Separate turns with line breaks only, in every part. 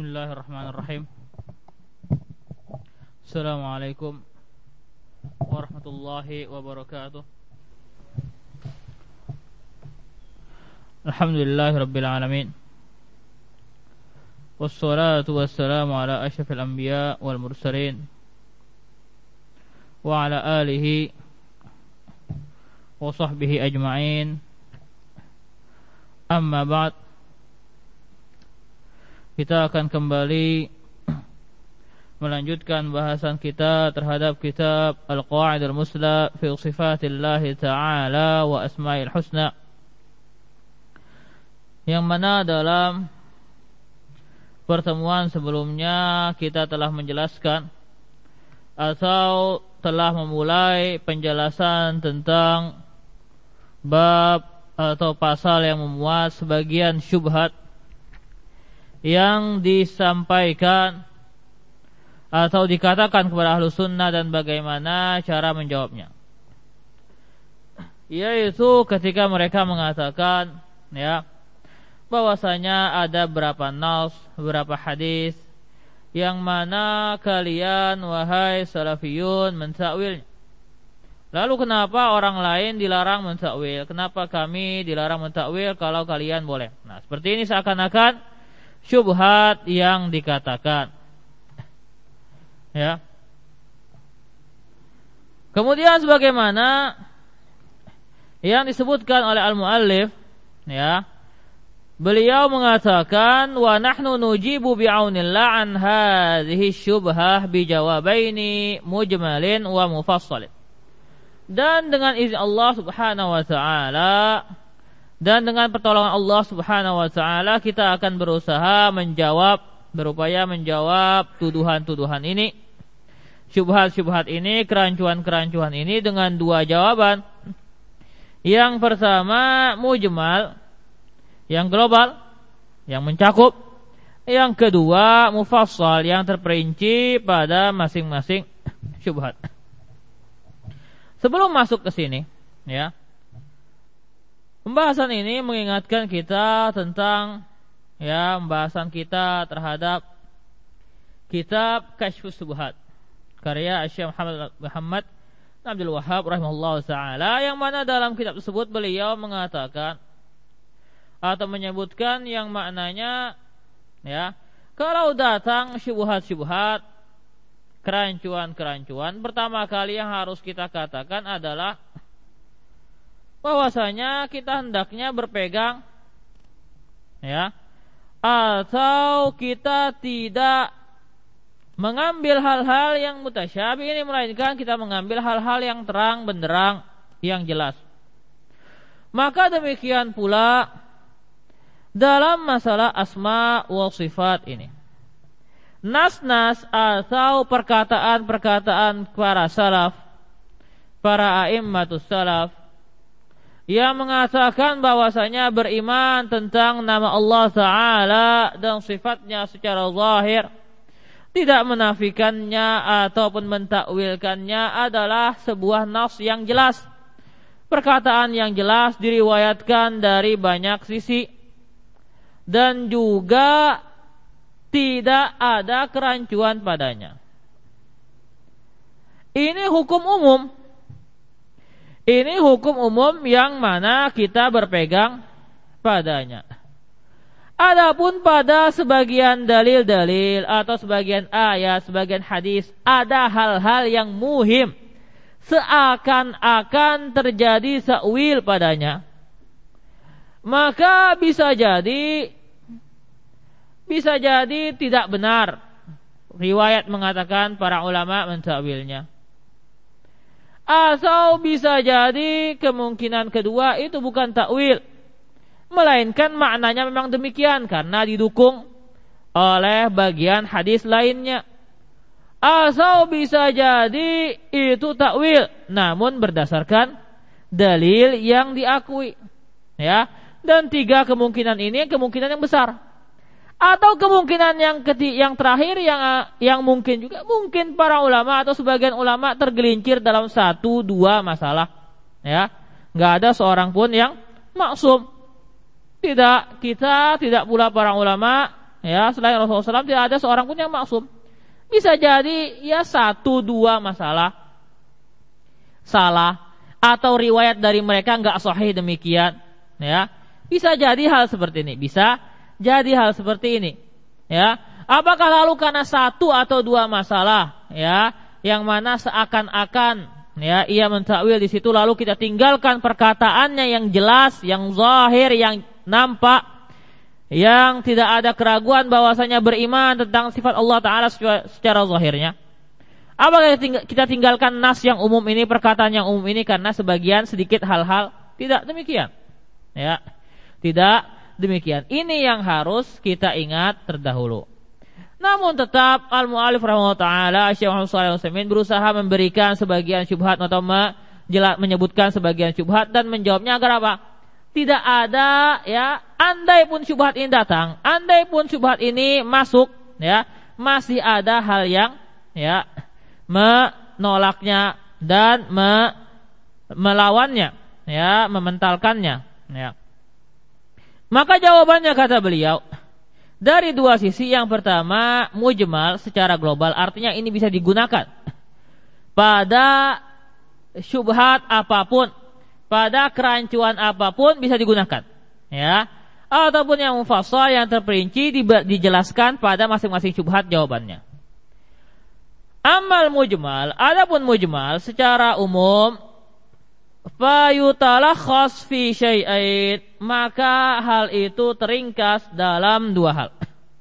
Bismillahirrahmanirrahim. Assalamualaikum warahmatullahi wabarakatuh. Alhamdulillahirabbil alamin. Wassalatu wassalamu ala asyrafil anbiya wal mursalin wa ala alihi wa sahbihi ajma'in. Amma ba'd. Kita akan kembali melanjutkan bahasan kita terhadap kitab Al-Qawaidul Musla fi Sifatillahi Ta'ala wa Asma'il Husna, yang mana dalam pertemuan sebelumnya kita telah menjelaskan atau telah memulai penjelasan tentang bab atau pasal yang memuat sebagian syubhat yang disampaikan atau dikatakan kepada ahlu sunnah dan bagaimana cara menjawabnya, yaitu ketika mereka mengatakan bahwasanya ada berapa nas, berapa hadis yang mana kalian wahai salafiyun mentakwilnya. Lalu kenapa orang lain dilarang mentakwil? Kenapa kami dilarang mentakwil kalau kalian boleh? Nah, seperti ini seakan-akan syubhat yang dikatakan. Kemudian sebagaimana yang disebutkan oleh al-muallif, beliau mengatakan wa nahnu nujibu bi'aunillah an hadhihi syubhah bijawabaini mujmalin wa mufassalin. Dan dengan izin Allah Subhanahu wa taala dan dengan pertolongan Allah Subhanahu wa taala kita akan berusaha berupaya menjawab tuduhan-tuduhan ini, syubhat-syubhat ini, kerancuan-kerancuan ini dengan dua jawaban. Yang pertama mujmal, yang global, yang mencakup. Yang kedua mufassal, yang terperinci pada masing-masing syubhat. Sebelum masuk ke sini, pembahasan ini mengingatkan kita tentang pembahasan kita terhadap kitab Kasyfus Syubhat karya Syekh Muhammad Abdul Wahhab rahimahullah ta'ala, yang mana dalam kitab tersebut beliau mengatakan atau menyebutkan yang maknanya kalau datang syubhat-syubhat, kerancuan-kerancuan, pertama kali yang harus kita katakan adalah bahwasanya kita hendaknya berpegang atau kita tidak mengambil hal-hal yang mutasyabih ini, melainkan kita mengambil hal-hal yang terang benderang, yang jelas. Maka demikian pula dalam masalah asma wa sifat ini, nas-nas atau perkataan-perkataan para salaf, para a'immatus salaf, yang mengatakan bahwasanya beriman tentang nama Allah Ta'ala dan sifatnya secara zahir, tidak menafikannya ataupun mentakwilkannya, adalah sebuah nas yang jelas, perkataan yang jelas, diriwayatkan dari banyak sisi, dan juga tidak ada kerancuan padanya. Ini hukum umum. Ini hukum umum yang mana kita berpegang padanya. Adapun pada sebagian dalil-dalil atau sebagian ayat, sebagian hadis, ada hal-hal yang muhim, seakan-akan terjadi ta'wil padanya, maka bisa jadi tidak benar riwayat mengatakan para ulama mentakwilnya. Atau bisa jadi kemungkinan kedua itu bukan takwil, melainkan maknanya memang demikian karena didukung oleh bagian hadis lainnya. Atau bisa jadi itu takwil namun berdasarkan dalil yang diakui. Dan tiga kemungkinan ini kemungkinan yang besar. Atau kemungkinan yang terakhir yang mungkin juga, mungkin para ulama atau sebagian ulama tergelincir dalam satu dua masalah, nggak ada seorang pun yang maksum. Kita tidak pula para ulama ya, selain Rasulullah SAW tidak ada seorang pun yang maksum. Bisa jadi ya 1-2 masalah salah atau riwayat dari mereka enggak sahih demikian, ya. Bisa jadi hal seperti ini, bisa jadi hal seperti ini, ya. Apakah lalu karena 1 atau 2 masalah, ya, yang mana seakan-akan, ya, ia mentakwil di situ lalu kita tinggalkan perkataannya yang jelas, yang zahir, yang nampak, yang tidak ada keraguan bahwasanya beriman tentang sifat Allah Ta'ala secara zahirnya. Apakah kita tinggalkan nas yang umum ini, perkataan yang umum ini karena sebagian sedikit hal-hal? Tidak demikian, ya, tidak demikian. Ini yang harus kita ingat terdahulu. Namun tetap al-mu'alif rahimahullah ta'ala, Syekh Muhammad Shalih Al-Utsaimin berusaha memberikan sebagian syubhat atau menyebutkan sebagian syubhat dan menjawabnya agar apa? Tidak ada, ya, andai pun syubhat ini datang, andai pun syubhat ini masuk, ya, masih ada hal yang, ya, menolaknya dan melawannya, ya, mementalkannya, ya. Maka jawabannya kata beliau dari 2 sisi. Yang pertama, mujmal secara global, artinya ini bisa digunakan pada syubhat apapun, pada kerancuan apapun bisa digunakan, ya. Ataupun yang mufassal, yang terperinci dijelaskan pada masing-masing syubhat jawabannya. Amal mujmal, adapun mujmal secara umum, fayutalakhas fi syai'ain, maka hal itu teringkas dalam 2 hal.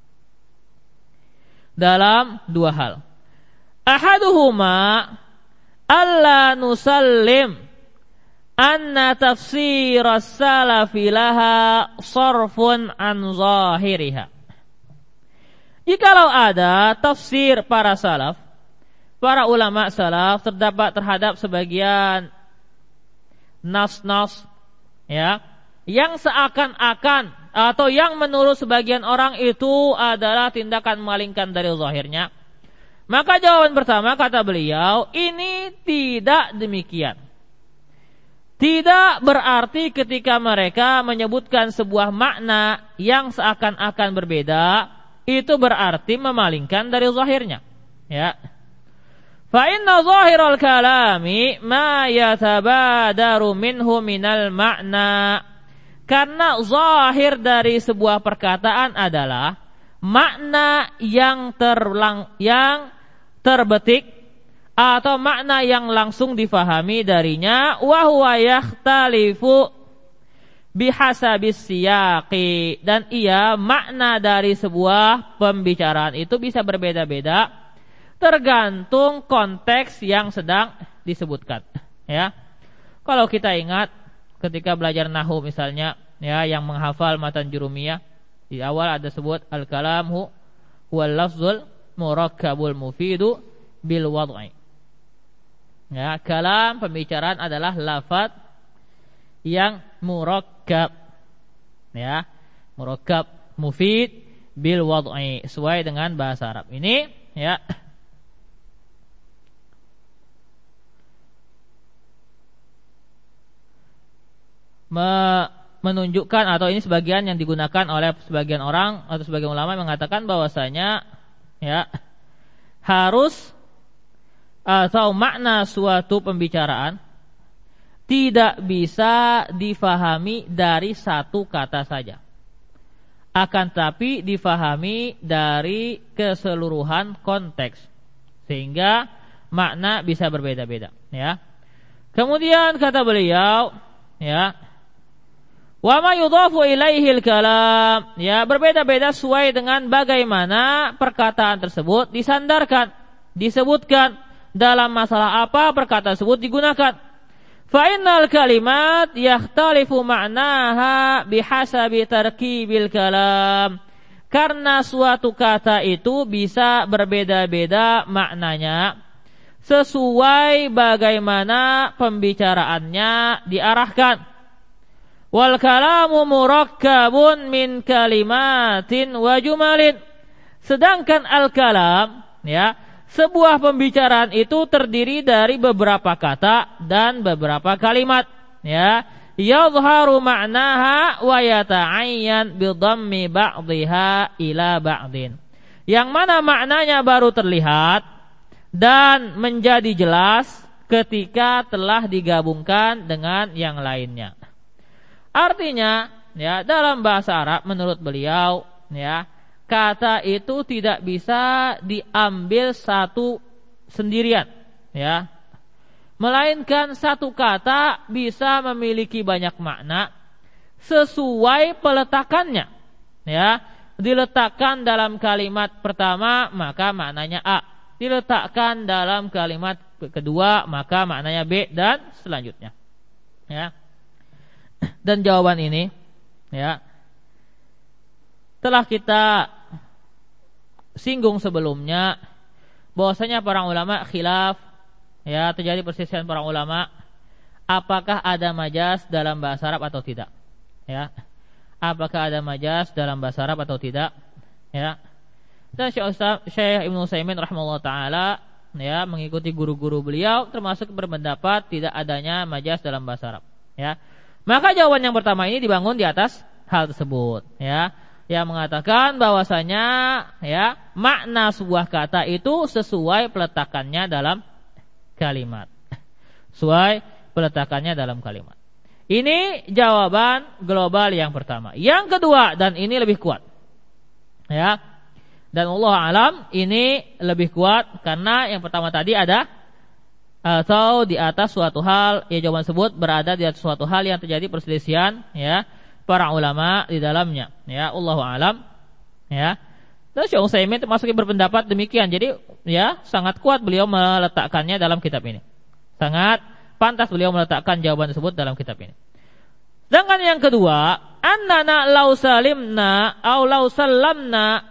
Dalam 2 hal. Ahaduhuma alla nusallim anna tafsir as-salafi laha sarfun an zahiriha. Jikalau ada tafsir para salaf, para ulama salaf terhadap sebagian nas-nas, ya, yang seakan-akan atau yang menurut sebagian orang itu adalah tindakan memalingkan dari zahirnya, maka jawaban pertama kata beliau, ini tidak demikian. Tidak berarti ketika mereka menyebutkan sebuah makna yang seakan-akan berbeda, itu berarti memalingkan dari zahirnya, ya. Fa inna zahiral kalami ma yatabadaru minhu minal makna. Karena zahir dari sebuah perkataan adalah makna yang terbetik atau makna yang langsung difahami darinya, wa huwa yakhtalifu bihasabis siyaqi, dan ia makna dari sebuah pembicaraan itu bisa berbeda-beda tergantung konteks yang sedang disebutkan, ya. Kalau kita ingat ketika belajar nahwu misalnya, ya, yang menghafal matan jurumiyah, di awal ada sebut al-kalam huwal lafzul murakkabul mufidu bil wad'i. Ya, kalam, pembicaraan adalah lafaz yang murakkab, ya, murakkab mufid bil wad'i, sesuai dengan bahasa Arab. Ini, ya, menunjukkan, atau ini sebagian yang digunakan oleh sebagian orang atau sebagian ulama mengatakan bahwasanya, ya, harus atau makna suatu pembicaraan tidak bisa difahami dari satu kata saja, akan tapi difahami dari keseluruhan konteks sehingga makna bisa berbeda-beda, ya. Kemudian kata beliau, ya, wa ma yudhafu ilaihil kalam, ya, berbeda-beda sesuai dengan bagaimana perkataan tersebut disandarkan, disebutkan, dalam masalah apa perkataan tersebut digunakan. Fa innal kalimat yakhtalifu ma'naha bihasabi tarkibil kalam, karena suatu kata itu bisa berbeda-beda maknanya sesuai bagaimana pembicaraannya diarahkan. Wal kalamu murakkabun min kalimatin wa jumalin, sedangkan al-kalam, ya, sebuah pembicaraan itu terdiri dari beberapa kata dan beberapa kalimat, ya, yadhharu ma'naha wa yata'ayyan bi dhammi ba'dihha ila ba'din. Yang mana maknanya baru terlihat dan menjadi jelas ketika telah digabungkan dengan yang lainnya. Artinya, ya, dalam bahasa Arab menurut beliau, ya, kata itu tidak bisa diambil satu sendirian, ya. Melainkan satu kata bisa memiliki banyak makna sesuai peletakannya, ya. Diletakkan dalam kalimat pertama maka maknanya A, diletakkan dalam kalimat kedua maka maknanya B, dan selanjutnya, ya. Dan jawaban ini, ya, telah kita singgung sebelumnya, bahwasanya para ulama khilaf, ya, terjadi perselisihan para ulama apakah ada majaz dalam bahasa Arab atau tidak, ya. Apakah ada majaz dalam bahasa Arab atau tidak, ya. Dan Syekh Ibnu Utsaimin rahimahullah taala, ya, mengikuti guru-guru beliau termasuk berpendapat tidak adanya majaz dalam bahasa Arab, ya. Maka jawaban yang pertama ini dibangun di atas hal tersebut, ya, yang mengatakan bahwasanya, ya, makna sebuah kata itu sesuai peletakannya dalam kalimat. Sesuai peletakannya dalam kalimat. Ini jawaban global yang pertama. Yang kedua, dan ini lebih kuat, ya, dan Allah alam ini lebih kuat karena yang pertama tadi ada atau di atas suatu hal, ya, jawaban tersebut berada di atas suatu hal yang terjadi perselisihan, ya, para ulama di dalamnya, ya, Allahu alam, ya. Dan Syekh Utsaimin termasuk yang berpendapat demikian. Jadi, ya, sangat kuat beliau meletakkannya dalam kitab ini. Sangat pantas beliau meletakkan jawaban tersebut dalam kitab ini. Sedangkan yang kedua, annana law salimna aw law sallamna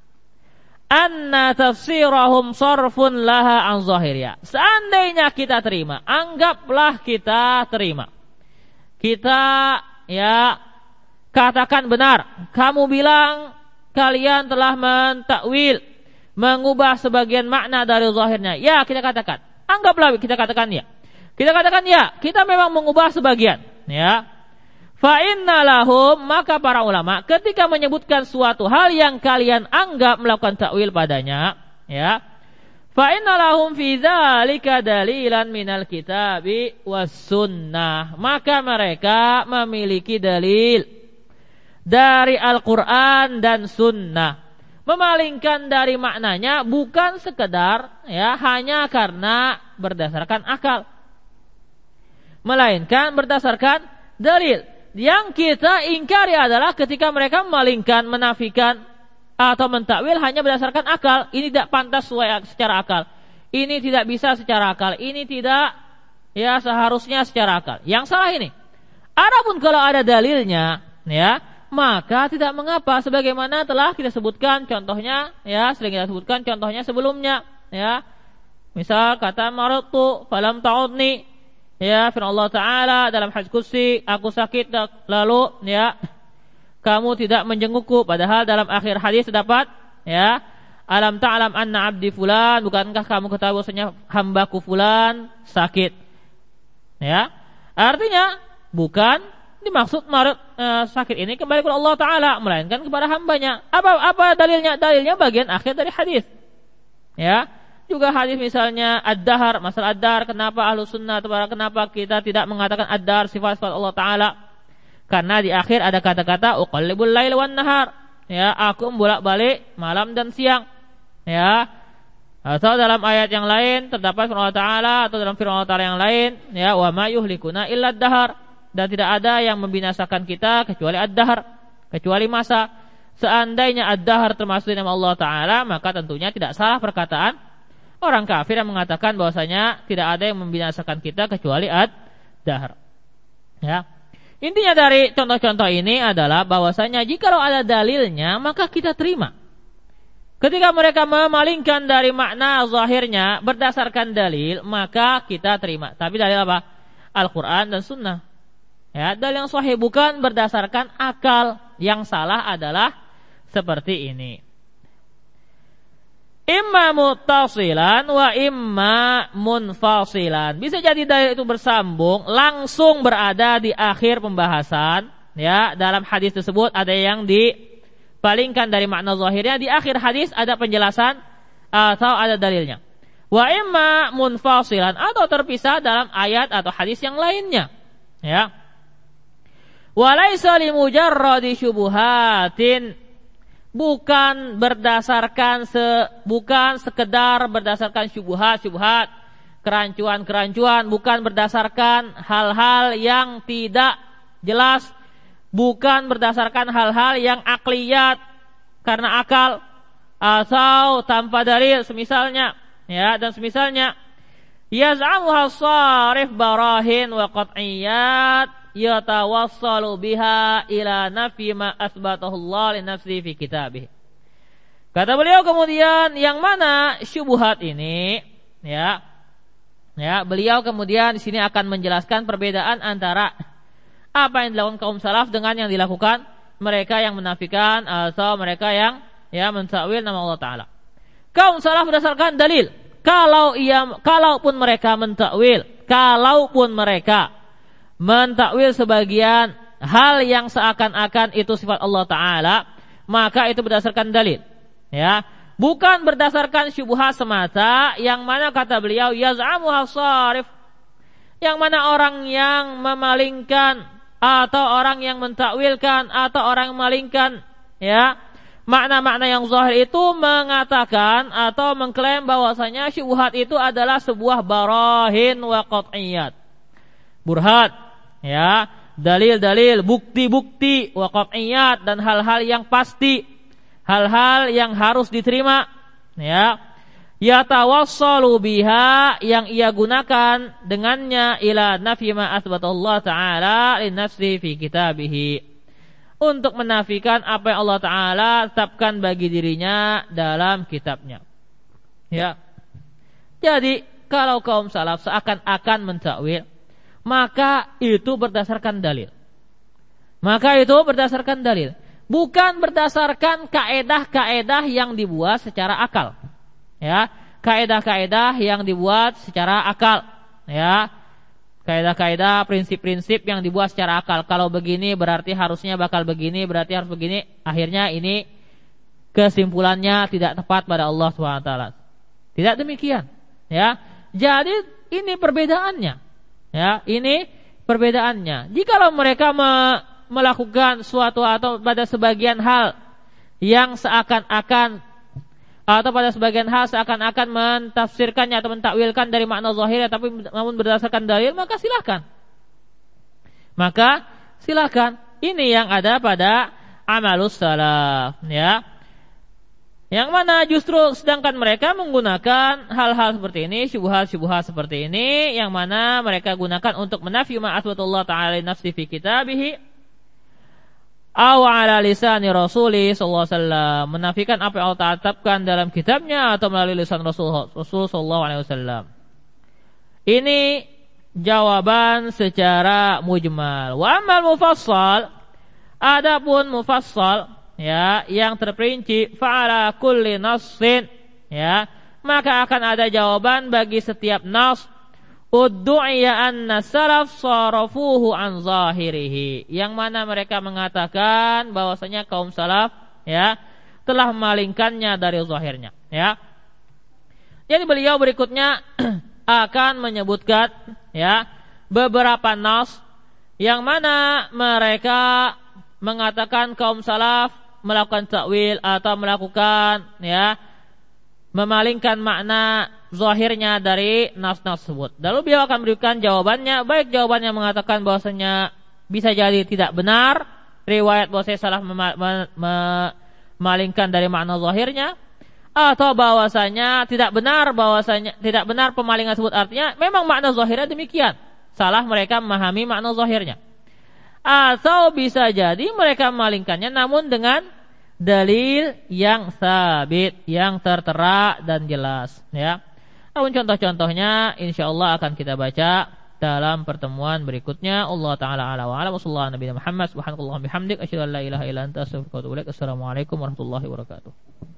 anna tafsirahum sarfun laha an zahiriya. Seandainya kita terima, anggaplah kita terima, kita, ya, katakan benar, kamu bilang kalian telah mentakwil, mengubah sebagian makna dari zahirnya. Ya, kita katakan, anggaplah kita katakan ya. Kita katakan ya, kita memang mengubah sebagian, ya. Fa inna lahum, maka para ulama ketika menyebutkan suatu hal yang kalian anggap melakukan takwil padanya, ya, fa inna lahum fi dzalika dalilan minal kitabi was sunnah, maka mereka memiliki dalil dari Al-Qur'an dan sunnah, memalingkan dari maknanya bukan sekedar, ya, hanya karena berdasarkan akal, melainkan berdasarkan dalil. Yang kita ingkari adalah ketika mereka memalingkan, menafikan atau mentakwil hanya berdasarkan akal. Ini tidak pantas secara akal. Ini tidak bisa secara akal. Ini tidak, ya, seharusnya secara akal. Yang salah ini. Adapun kalau ada dalilnya, ya, maka tidak mengapa, sebagaimana telah kita sebutkan contohnya, ya, sering kita sebutkan contohnya sebelumnya, ya. Misal kata maratu falam ta'udni, ya, firman Allah Ta'ala dalam hadis qudsi, aku sakit lalu, ya, kamu tidak menjengukku. Padahal dalam akhir hadis terdapat, ya, alam ta'lam anna abdi fulan, bukankah kamu ketahui bahwasanya hambaku fulan sakit, ya. Artinya bukan dimaksud sakit ini kembali kepada Allah Ta'ala, melainkan kepada hambanya. Apa dalilnya? Dalilnya bagian akhir dari hadis, ya. Juga hadis misalnya ad-dahar, masalah ad-dahar, kenapa Ahlus Sunnah, kenapa kita tidak mengatakan ad-dahar sifat-sifat Allah Ta'ala? Karena di akhir ada kata-kata uqallibul lail wan nahar, ya, aku membolak-balik malam dan siang, ya. Atau dalam ayat yang lain terdapat firman Allah Ta'ala, atau dalam firman Allah Ta'ala yang lain, ya, wa ma yuhlikuna illa ad-dahar, dan tidak ada yang membinasakan kita kecuali ad-dahar, kecuali masa. Seandainya ad-dahar termasuk nama Allah Ta'ala, maka tentunya tidak salah perkataan orang kafir yang mengatakan bahwasanya tidak ada yang membinasakan kita kecuali ad-dahar, ya. Intinya dari contoh-contoh ini adalah bahwasanya jikalau ada dalilnya maka kita terima. Ketika mereka memalingkan dari makna zahirnya berdasarkan dalil, maka kita terima. Tapi dalil apa? Al-Qur'an dan sunnah, ya. Dalil yang sahih, bukan berdasarkan akal. Yang salah adalah seperti ini. Imma muttasilan wa imma munfasilan. Bisa jadi dalil itu bersambung, langsung berada di akhir pembahasan. Ya, dalam hadis tersebut ada yang dipalingkan dari makna zahirnya, di akhir hadis ada penjelasan atau ada dalilnya. Wa imma munfasilan, atau terpisah dalam ayat atau hadis yang lainnya. Ya. Wa laisa limujarradi syubuhatin, bukan sekedar berdasarkan syubhat, kerancuan, bukan berdasarkan hal-hal yang tidak jelas, bukan berdasarkan hal-hal yang akliyat karena akal atau tanpa dalil semisalnya, ya, dan semisalnya. Yaz'amuha as-sarif barahin wa qat'iyat yatawassalu biha ila nafi ma asbatahu Allah li nafsi fi kitabih. Kata beliau kemudian, yang mana syubhat ini, ya, beliau kemudian di sini akan menjelaskan perbedaan antara apa yang dilakukan kaum salaf dengan yang dilakukan mereka yang menafikan atau mereka yang mentakwil nama Allah Taala. Kaum salaf berdasarkan dalil. Kalaupun mereka mentakwil sebagian hal yang seakan-akan itu sifat Allah Ta'ala, maka itu berdasarkan dalil, ya, bukan berdasarkan syubhat semata, yang mana kata beliau yaz'amuha as-sarif, yang mana orang yang memalingkan atau orang yang mentakwilkan atau orang yang memalingkan, ya, makna-makna yang zahir itu mengatakan atau mengklaim bahwasanya syubhat itu adalah sebuah barahin wa qat'iyat, burhan, ya, dalil-dalil, bukti-bukti, wa qat'iyat, dan hal-hal yang pasti, hal-hal yang harus diterima, ya, yatawassalu biha, yang ia gunakan dengannya ila nafi ma athbatullah ta'ala li nafsi fi kitabih, untuk menafikan apa yang Allah Ta'ala tetapkan bagi dirinya dalam kitabnya. Ya. Jadi kalau kaum salaf seakan-akan mentakwil, maka itu berdasarkan dalil. Bukan berdasarkan kaedah-kaedah yang dibuat secara akal. Ya, kaedah-kaedah yang dibuat secara akal. Ya. Kaidah-kaidah, prinsip-prinsip yang dibuat secara akal. Kalau begini berarti harusnya bakal begini, berarti harus begini. Akhirnya ini kesimpulannya tidak tepat pada Allah SWT. Tidak demikian, ya. Jadi ini perbedaannya, ya. Ini perbedaannya. Jikalau mereka melakukan suatu atau pada sebagian hal yang seakan-akan, atau pada sebagian hal seakan-akan mentafsirkannya atau mentakwilkan dari makna zahirnya, tapi namun berdasarkan dalil, maka silakan. Ini yang ada pada amalus salaf, ya. Yang mana justru sedangkan mereka menggunakan hal-hal seperti ini, syubhat-syubhat seperti ini, yang mana mereka gunakan untuk menafi ma asbatullah ta'ala nafsi fi kitabih aw ala lisani Rasuli sallallahu alaihi wasallam, menafikan apa yang Allah tetapkan dalam kitabnya atau melalui lisan Rasul sallallahu alaihi wasallam. Ini jawaban secara mujmal. Wa amal mufassal, adapun mufassal, ya, yang terperinci, fa'ala kulli nassin, ya, maka akan ada jawaban bagi setiap nas. Uddu'iya anna salaf sarafuhu an zahirihi, yang mana mereka mengatakan bahwasanya kaum salaf, ya, telah memalingkannya dari zahirnya, ya. Jadi beliau berikutnya akan menyebutkan, ya, beberapa nas yang mana mereka mengatakan kaum salaf melakukan takwil atau melakukan, ya, memalingkan makna zahirnya dari nas-nas tersebut. Lalu beliau akan memberikan jawabannya, baik jawabannya mengatakan bahwasanya bisa jadi tidak benar riwayat bahwasanya salah memalingkan dari makna zahirnya, atau bahwasanya tidak benar pemalingan tersebut, artinya memang makna zahirnya demikian, salah mereka memahami makna zahirnya. Atau bisa jadi mereka memalingkannya namun dengan dalil yang sabit, yang tertera dan jelas, ya. Namun contoh-contohnya insyaallah akan kita baca dalam pertemuan berikutnya. Allah taala ala wa ala wasallallahu nabiyana Muhammad subhanallah bihamdik asyhadu an la ilaha illa anta astaghfiruka wa atubu ilaik. Assalamualaikum warahmatullahi wabarakatuh.